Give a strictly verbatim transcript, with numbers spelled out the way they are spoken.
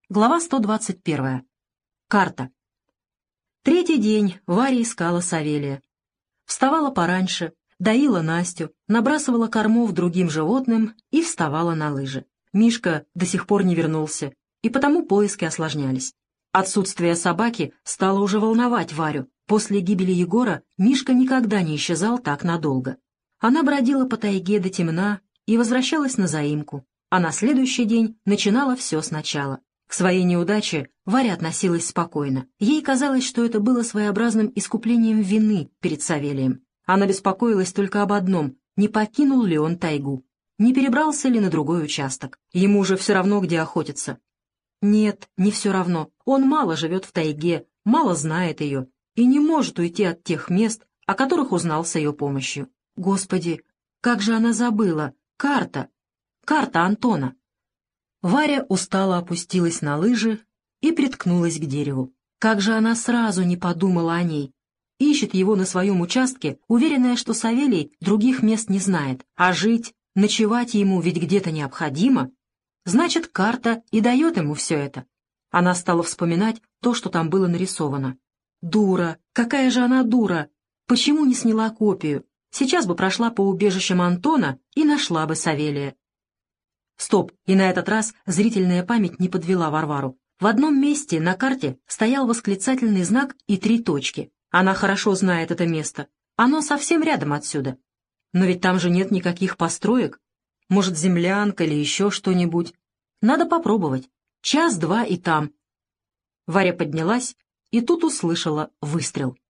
Глава сто двадцать первая. Карта. Третий день Варя искала Савелия. Вставала пораньше, доила Настю, набрасывала кормов другим животным и вставала на лыжи. Мишка до сих пор не вернулся, и потому поиски осложнялись. Отсутствие собаки стало уже волновать Варю. После гибели Егора Мишка никогда не исчезал так надолго. Она бродила по тайге до темна и возвращалась на заимку, а на следующий день начинала все сначала. К своей неудаче Варя относилась спокойно. Ей казалось, что это было своеобразным искуплением вины перед Савелием. Она беспокоилась только об одном — не покинул ли он тайгу, не перебрался ли на другой участок. Ему же все равно, где охотиться. Нет, не все равно. Он мало живет в тайге, мало знает ее и не может уйти от тех мест, о которых узнал с ее помощью. Господи, как же она забыла! Карта! Карта Антона! Варя устало опустилась на лыжи и приткнулась к дереву. Как же она сразу не подумала о ней. Ищет его на своем участке, уверенная, что Савелий других мест не знает, а жить, ночевать ему ведь где-то необходимо. Значит, карта и дает ему все это. Она стала вспоминать то, что там было нарисовано. Дура! Какая же она дура! Почему не сняла копию? Сейчас бы прошла по убежищам Антона и нашла бы Савелия. Стоп, и на этот раз зрительная память не подвела Варвару. В одном месте на карте стоял восклицательный знак и три точки. Она хорошо знает это место. Оно совсем рядом отсюда. Но ведь там же нет никаких построек. Может, землянка или еще что-нибудь. Надо попробовать. Час-два и там. Варя поднялась и тут услышала выстрел.